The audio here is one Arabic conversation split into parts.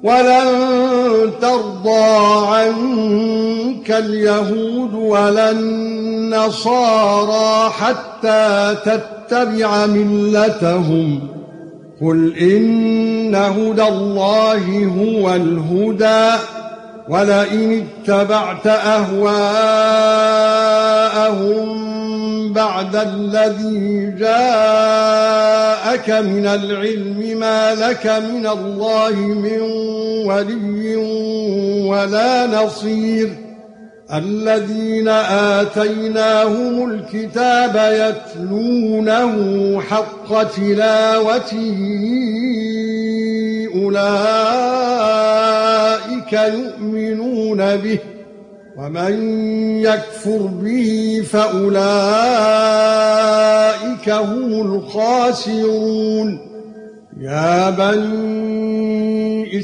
ولن ترضى عنك اليهود ولا النصارى حتى تتبع ملتهم قل إن هدى الله هو الهدى ولئن اتبعت أهواءهم بعد الذي جاءك من العلم ما لك من الله من ولي ولا نصير الذين آتيناهم الكتاب يتلونه حق تلاوته أولئك يؤمنون به ومن يكفر به فأولئك هم الخاسرون يا بني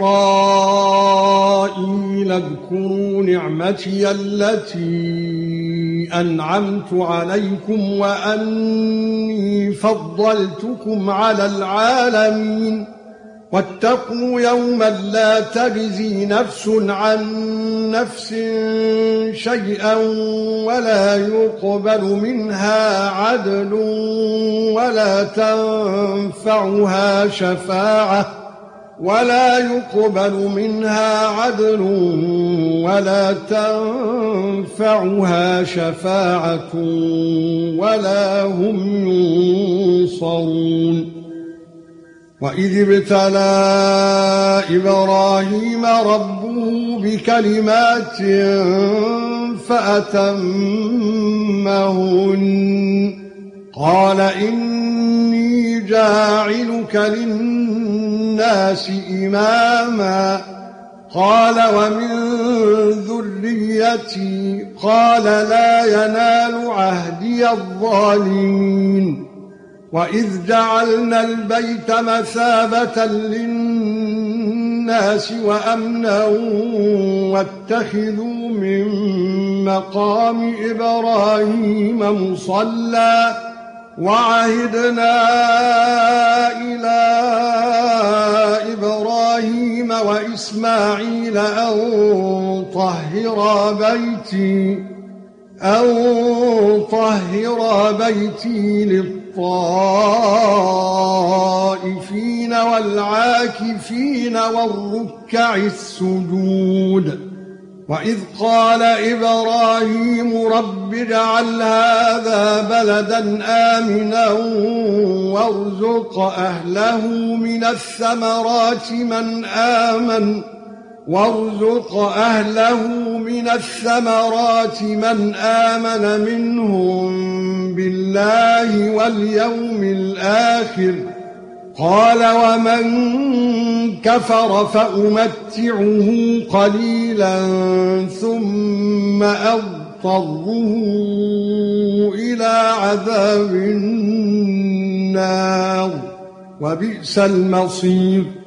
إسرائيل اذكروا نعمتي التي أنعمت عليكم وأني فضلتكم على العالمين واتقوا يوما لا تجزي نفس عن نفس شيئا ولا يقبل منها عدل ولا تنفعها شفاعة ولا هم ينصرون وإذ ابتلى إبراهيم ربه بكلمات فأتمهن قال إني جاعلك للناس إماما قال ومن ذريتي قال لا ينال عهدي الظالمين وإذ جعلنا البيت مثابة للناس وأمنا واتخذوا من مقام إبراهيم مصلى وعهدنا إلى إبراهيم وإسماعيل أن طهر بيتي للطائفين والعاكفين والركع السجود وإذ قال إبراهيم رب اجعل هذا بلدا آمنا وارزق أهله من الثمرات من آمن منهم بالله واليوم الآخر قال ومن كفر فأمتعه قليلا ثم أضطره إلى عذاب النار وبئس المصير